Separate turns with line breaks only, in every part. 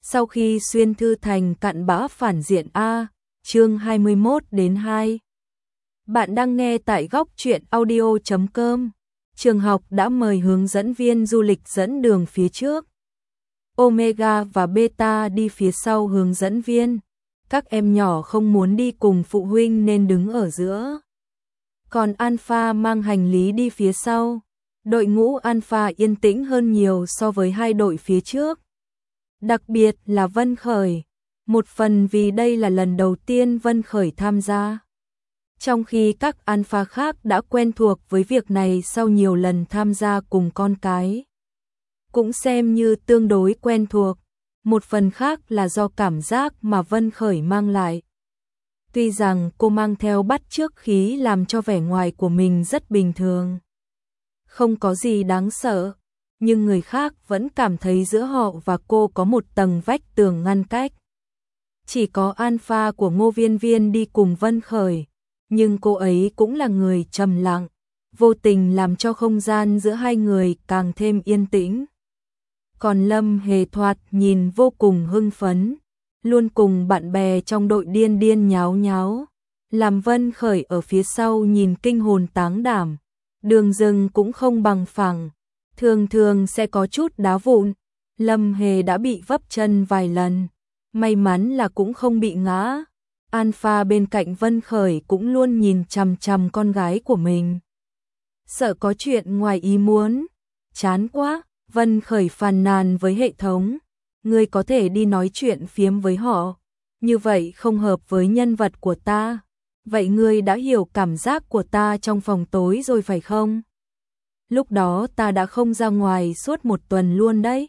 Sau khi xuyên thư thành cặn bã phản diện A, chương 21-2. Bạn đang nghe tại góc truyện audio.com. Trường học đã mời hướng dẫn viên du lịch dẫn đường phía trước. Omega và Beta đi phía sau hướng dẫn viên. Các em nhỏ không muốn đi cùng phụ huynh nên đứng ở giữa. Còn Alpha mang hành lý đi phía sau. Đội ngũ Alpha yên tĩnh hơn nhiều so với hai đội phía trước. Đặc biệt là Vân Khởi, một phần vì đây là lần đầu tiên Vân Khởi tham gia. Trong khi các alpha khác đã quen thuộc với việc này sau nhiều lần tham gia cùng con cái. Cũng xem như tương đối quen thuộc, một phần khác là do cảm giác mà Vân Khởi mang lại. Tuy rằng cô mang theo bắt chước khí làm cho vẻ ngoài của mình rất bình thường. Không có gì đáng sợ. Nhưng người khác vẫn cảm thấy giữa họ và cô có một tầng vách tường ngăn cách. Chỉ có alpha của Ngô Viên Viên đi cùng Vân Khởi, nhưng cô ấy cũng là người trầm lặng, vô tình làm cho không gian giữa hai người càng thêm yên tĩnh. Còn Lâm Hề thoạt nhìn vô cùng hưng phấn, luôn cùng bạn bè trong đội điên điên nháo nháo, làm Vân Khởi ở phía sau nhìn kinh hồn táng đảm, đường rừng cũng không bằng phẳng. Thường thường sẽ có chút đá vụn, Lâm Hề đã bị vấp chân vài lần, may mắn là cũng không bị ngã. Alpha bên cạnh Vân Khởi cũng luôn nhìn chằm chằm con gái của mình. Sợ có chuyện ngoài ý muốn, chán quá, Vân Khởi phàn nàn với hệ thống, ngươi có thể đi nói chuyện phiếm với họ, như vậy không hợp với nhân vật của ta. Vậy ngươi đã hiểu cảm giác của ta trong phòng tối rồi phải không? Lúc đó ta đã không ra ngoài suốt một tuần luôn đấy.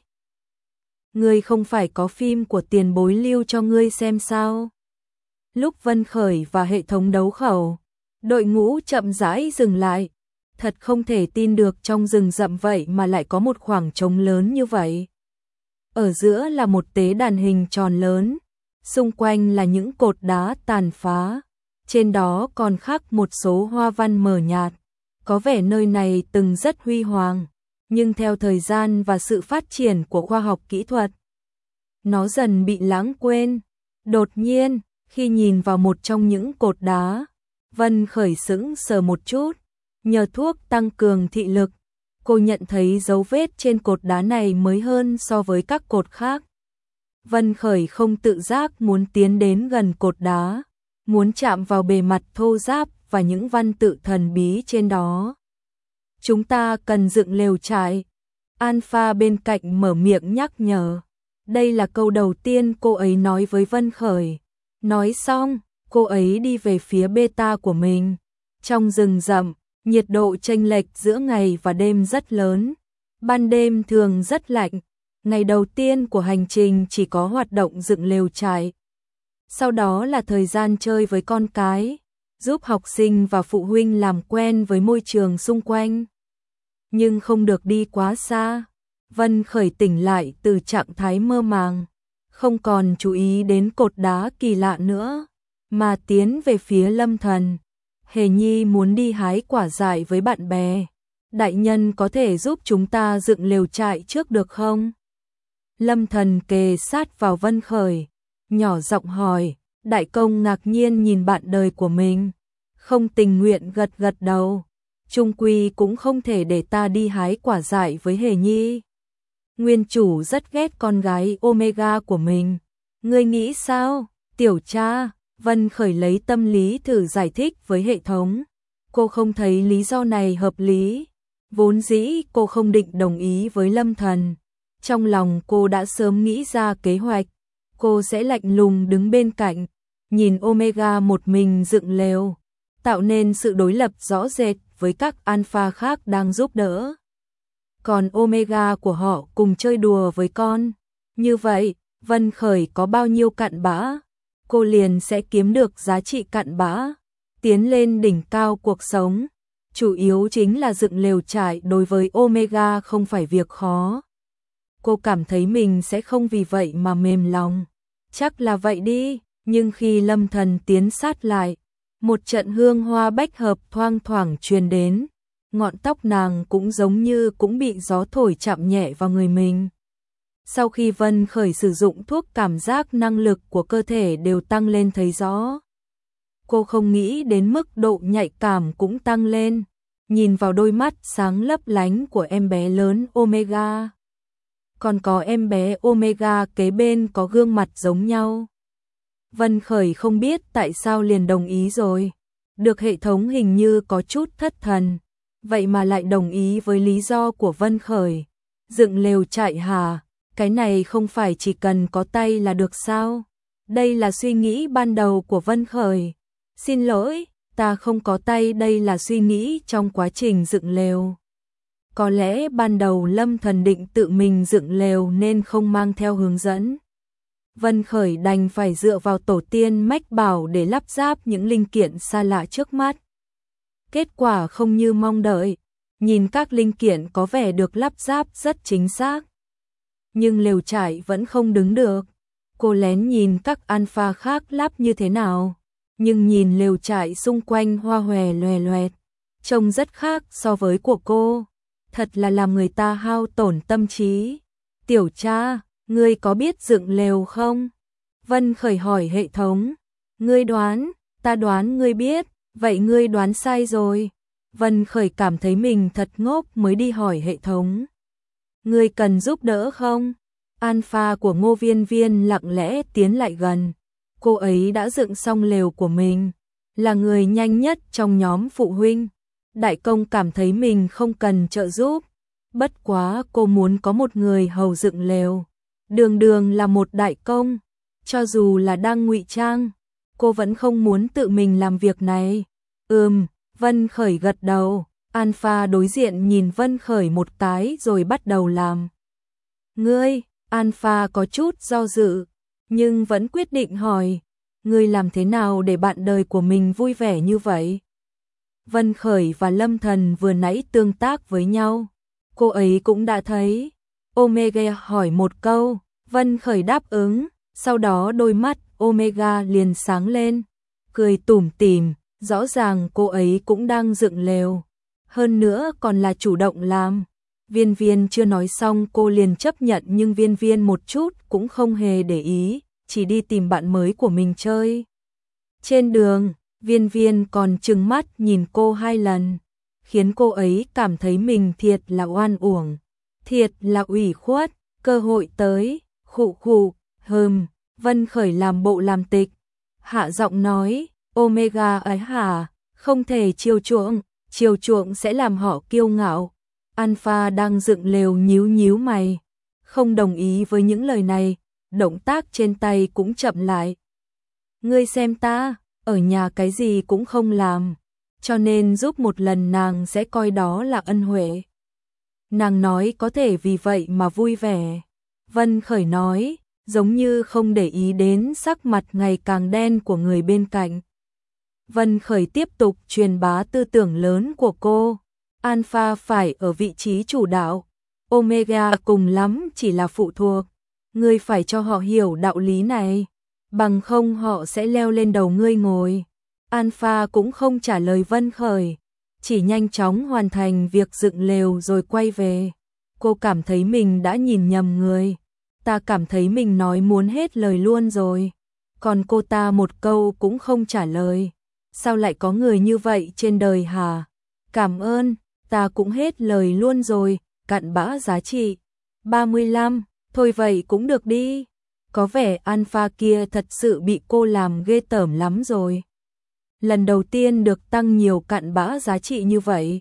Ngươi không phải có phim của tiền bối lưu cho ngươi xem sao? Lúc Vân Khởi và hệ thống đấu khẩu, đội ngũ chậm rãi dừng lại. Thật không thể tin được trong rừng rậm vậy mà lại có một khoảng trống lớn như vậy. Ở giữa là một tế đàn hình tròn lớn, xung quanh là những cột đá tàn phá, trên đó còn khắc một số hoa văn mờ nhạt. Có vẻ nơi này từng rất huy hoàng, nhưng theo thời gian và sự phát triển của khoa học kỹ thuật, nó dần bị lãng quên. Đột nhiên, khi nhìn vào một trong những cột đá, Vân Khởi sững sờ một chút, nhờ thuốc tăng cường thị lực, cô nhận thấy dấu vết trên cột đá này mới hơn so với các cột khác. Vân Khởi không tự giác muốn tiến đến gần cột đá, muốn chạm vào bề mặt thô ráp và những văn tự thần bí trên đó. Chúng ta cần dựng lều trại. Alpha bên cạnh mở miệng nhắc nhở. Đây là câu đầu tiên cô ấy nói với Vân Khởi. Nói xong, cô ấy đi về phía Beta của mình. Trong rừng rậm, nhiệt độ chênh lệch giữa ngày và đêm rất lớn. Ban đêm thường rất lạnh. Ngày đầu tiên của hành trình chỉ có hoạt động dựng lều trại. Sau đó là thời gian chơi với con cái, giúp học sinh và phụ huynh làm quen với môi trường xung quanh. Nhưng không được đi quá xa. Vân Khởi tỉnh lại từ trạng thái mơ màng, không còn chú ý đến cột đá kỳ lạ nữa, mà tiến về phía Lâm Thần. Hề Nhi muốn đi hái quả dại với bạn bè. Đại nhân có thể giúp chúng ta dựng lều trại trước được không? Lâm Thần kề sát vào Vân Khởi, nhỏ giọng hỏi. Đại công ngạc nhiên nhìn bạn đời của mình, không tình nguyện gật gật đầu. Chung quy cũng không thể để ta đi hái quả dại với Hề Nhi. Nguyên chủ rất ghét con gái Omega của mình. Ngươi nghĩ sao, tiểu cha? Vân Khởi lấy tâm lý thử giải thích với hệ thống. Cô không thấy lý do này hợp lý. Vốn dĩ cô không định đồng ý với Lâm Thần. Trong lòng cô đã sớm nghĩ ra kế hoạch. Cô sẽ lạnh lùng đứng bên cạnh, nhìn Omega một mình dựng lều, tạo nên sự đối lập rõ rệt với các alpha khác đang giúp đỡ. Còn Omega của họ cùng chơi đùa với con. Như vậy, Vân Khởi có bao nhiêu cặn bã, cô liền sẽ kiếm được giá trị cặn bã, tiến lên đỉnh cao cuộc sống. Chủ yếu chính là dựng lều trại đối với Omega không phải việc khó. Cô cảm thấy mình sẽ không vì vậy mà mềm lòng. Chắc là vậy đi, nhưng khi Lâm Thần tiến sát lại, một trận hương hoa bách hợp thoang thoảng truyền đến, ngọn tóc nàng cũng giống như cũng bị gió thổi chạm nhẹ vào người mình. Sau khi Vân Khởi sử dụng thuốc cảm giác năng lực của cơ thể đều tăng lên thấy rõ. Cô không nghĩ đến mức độ nhạy cảm cũng tăng lên, nhìn vào đôi mắt sáng lấp lánh của em bé lớn Omega. Còn có em bé Omega kế bên có gương mặt giống nhau. Vân Khởi không biết tại sao liền đồng ý rồi. Được hệ thống hình như có chút thất thần, vậy mà lại đồng ý với lý do của Vân Khởi. Dựng lều trại hả? Cái này không phải chỉ cần có tay là được sao? Đây là suy nghĩ ban đầu của Vân Khởi. Xin lỗi, ta không có tay, đây là suy nghĩ trong quá trình dựng lều. Có lẽ ban đầu Lâm Thần định tự mình dựng lều nên không mang theo hướng dẫn. Vân Khởi đành phải dựa vào tổ tiên mách bảo để lắp ráp những linh kiện xa lạ trước mắt. Kết quả không như mong đợi, nhìn các linh kiện có vẻ được lắp ráp rất chính xác. Nhưng lều trại vẫn không đứng được. Cô lén nhìn các alpha khác lắp như thế nào, nhưng nhìn lều trại xung quanh hoa hòe loè loẹt, trông rất khác so với của cô. Thật là làm người ta hao tổn tâm trí. Tiểu cha, ngươi có biết dựng lều không? Vân Khởi hỏi hệ thống. Ngươi đoán, ta đoán ngươi biết, vậy ngươi đoán sai rồi. Vân Khởi cảm thấy mình thật ngốc mới đi hỏi hệ thống. Ngươi cần giúp đỡ không? Alpha của Ngô Viên Viên lặng lẽ tiến lại gần. Cô ấy đã dựng xong lều của mình, là người nhanh nhất trong nhóm phụ huynh. Đại công cảm thấy mình không cần trợ giúp. Bất quá cô muốn có một người hầu dựng lều. Đường Đường là một đại công, cho dù là đang ngụy trang, cô vẫn không muốn tự mình làm việc này. Vân Khởi gật đầu. Alpha đối diện nhìn Vân Khởi một cái rồi bắt đầu làm. Ngươi, Alpha có chút do dự, nhưng vẫn quyết định hỏi, ngươi làm thế nào để bạn đời của mình vui vẻ như vậy? Vân Khởi và Lâm Thần vừa nãy tương tác với nhau, cô ấy cũng đã thấy. Omega hỏi một câu, Vân Khởi đáp ứng, sau đó đôi mắt Omega liền sáng lên, cười tủm tỉm, rõ ràng cô ấy cũng đang dựng lều, hơn nữa còn là chủ động làm. Viên Viên chưa nói xong cô liền chấp nhận, nhưng Viên Viên một chút cũng không hề để ý, chỉ đi tìm bạn mới của mình chơi. Trên đường, Viên Viên còn trừng mắt nhìn cô 2 lần, khiến cô ấy cảm thấy mình thiệt là oan uổng, thiệt là ủy khuất. Cơ hội tới, khụ khụ, Vân Khởi làm bộ làm tịch, hạ giọng nói, Omega ấy hả, không thể chiều chuộng sẽ làm họ kiêu ngạo. Alpha đang dựng lều nhíu nhíu mày, không đồng ý với những lời này, động tác trên tay cũng chậm lại. Ngươi xem ta, ở nhà cái gì cũng không làm, cho nên giúp một lần nàng sẽ coi đó là ân huệ. Nàng nói có thể vì vậy mà vui vẻ. Vân Khởi nói, giống như không để ý đến sắc mặt ngày càng đen của người bên cạnh. Vân Khởi tiếp tục truyền bá tư tưởng lớn của cô. Alpha phải ở vị trí chủ đạo, Omega cùng lắm chỉ là phụ thuộc. Ngươi phải cho họ hiểu đạo lý này, bằng không họ sẽ leo lên đầu ngươi ngồi. Alpha cũng không trả lời Vân Khởi, chỉ nhanh chóng hoàn thành việc dựng lều rồi quay về. Cô cảm thấy mình đã nhìn nhầm người. Ta cảm thấy mình nói muốn hết lời luôn rồi, còn cô ta một câu cũng không trả lời. Sao lại có người như vậy trên đời hả? Cảm ơn, ta cũng hết lời luôn rồi, cặn bã giá trị. 35, thôi vậy cũng được đi. Có vẻ Alpha kia thật sự bị cô làm ghê tởm lắm rồi. Lần đầu tiên được tăng nhiều cặn bã giá trị như vậy.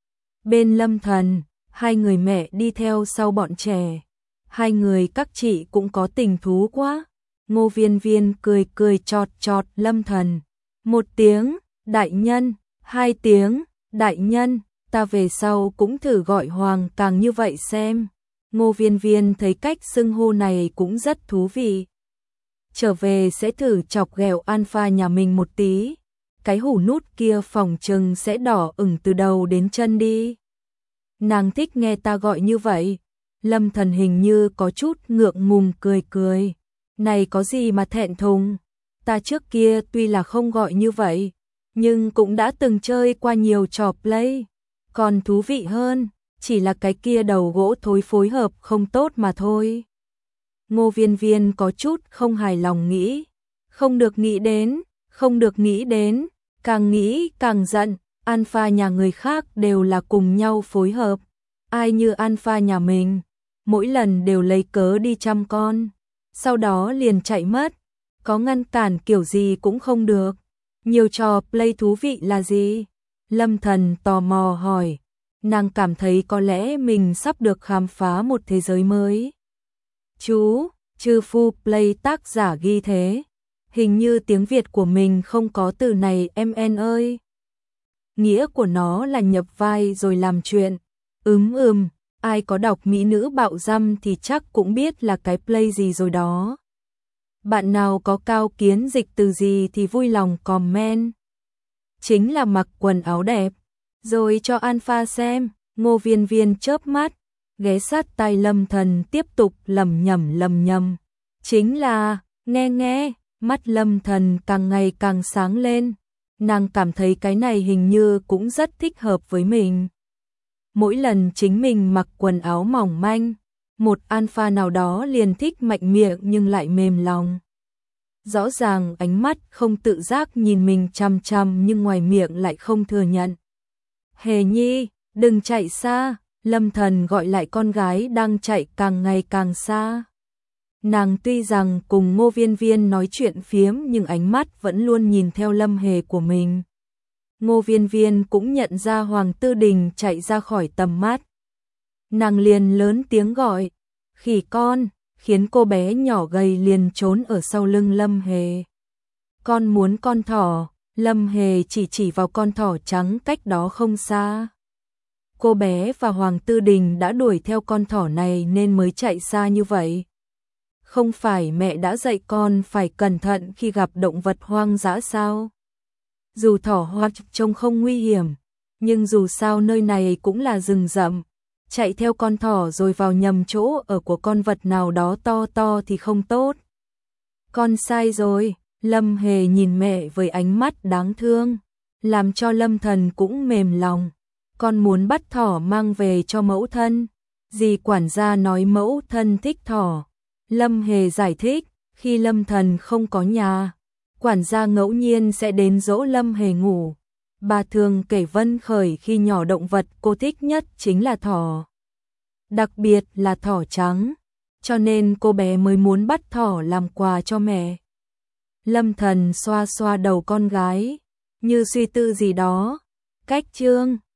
Bên Lâm Thần, 2 người mẹ đi theo sau bọn trẻ. 2 người các chị cũng có tình thú quá. Ngô Viên Viên cười cười chọt chọt Lâm Thần. 1 tiếng, đại nhân, 2 tiếng, đại nhân, ta về sau cũng thử gọi Hoàng càng như vậy xem. Ngô Viên Viên thấy cách xưng hô này cũng rất thú vị. Trở về sẽ thử chọc ghẹo Alpha nhà mình một tí. Cái hủ nút kia phỏng chừng sẽ đỏ ửng từ đầu đến chân đi. Nàng thích nghe ta gọi như vậy. Lâm Thần hình như có chút ngượng ngùng cười cười. Này có gì mà thẹn thùng. Ta trước kia tuy là không gọi như vậy, nhưng cũng đã từng chơi qua nhiều trò play. Còn thú vị hơn, chỉ là cái kia đầu gỗ thối phối hợp không tốt mà thôi. Ngô Viên Viên có chút không hài lòng nghĩ. Không được nghĩ đến, không được nghĩ đến, càng nghĩ càng giận. Alpha nhà người khác đều là cùng nhau phối hợp. Ai như Alpha nhà mình, mỗi lần đều lấy cớ đi chăm con, sau đó liền chạy mất. Có ngăn cản kiểu gì cũng không được. Nhiều trò play thú vị là gì? Lâm Thần tò mò hỏi. Nàng cảm thấy có lẽ mình sắp được khám phá một thế giới mới. Chú, Trư Phu Play tác giả ghi thế. Hình như tiếng Việt của mình không có từ này em ơi. Nghĩa của nó là nhập vai rồi làm chuyện. Ai có đọc mỹ nữ bạo dâm thì chắc cũng biết là cái play gì rồi đó. Bạn nào có cao kiến dịch từ gì thì vui lòng comment. Chính là mặc quần áo đẹp. Rồi cho Alpha xem. Ngô Viên Viên chớp mắt, ghé sát tai Lâm Thần tiếp tục lẩm nhẩm. Chính là, nghe, mắt Lâm Thần càng ngày càng sáng lên. Nàng cảm thấy cái này hình như cũng rất thích hợp với mình. Mỗi lần chính mình mặc quần áo mỏng manh, một Alpha nào đó liền thích mạnh miệng nhưng lại mềm lòng. Rõ ràng ánh mắt không tự giác nhìn mình chằm chằm nhưng ngoài miệng lại không thừa nhận. Hề Nhi, đừng chạy xa, Lâm Thần gọi lại con gái đang chạy càng ngày càng xa. Nàng tuy rằng cùng Ngô Viên Viên nói chuyện phiếm nhưng ánh mắt vẫn luôn nhìn theo Lâm Hề của mình. Ngô Viên Viên cũng nhận ra Hoàng Tư Đình chạy ra khỏi tầm mắt. Nàng liền lớn tiếng gọi, khỉ con, khiến cô bé nhỏ gầy liền trốn ở sau lưng Lâm Hề. Con muốn con thỏ, Lâm Hề chỉ vào con thỏ trắng cách đó không xa. Cô bé và Hoàng Tư Đình đã đuổi theo con thỏ này nên mới chạy xa như vậy. Không phải mẹ đã dạy con phải cẩn thận khi gặp động vật hoang dã sao? Dù thỏ hoang trông không nguy hiểm, nhưng dù sao nơi này cũng là rừng rậm. Chạy theo con thỏ rồi vào nhầm chỗ ở của con vật nào đó to thì không tốt. Con sai rồi, Lâm Hề nhìn mẹ với ánh mắt đáng thương, làm cho Lâm Thần cũng mềm lòng. Con muốn bắt thỏ mang về cho mẫu thân. Dì quản gia nói mẫu thân thích thỏ. Lâm Hề giải thích, khi Lâm Thần không có nhà, quản gia ngẫu nhiên sẽ đến dỗ Lâm Hề ngủ. Bà thường kể Vân Khởi khi nhỏ động vật cô thích nhất chính là thỏ. Đặc biệt là thỏ trắng, cho nên cô bé mới muốn bắt thỏ làm quà cho mẹ. Lâm Thần xoa xoa đầu con gái, như suy tư gì đó. Cách chương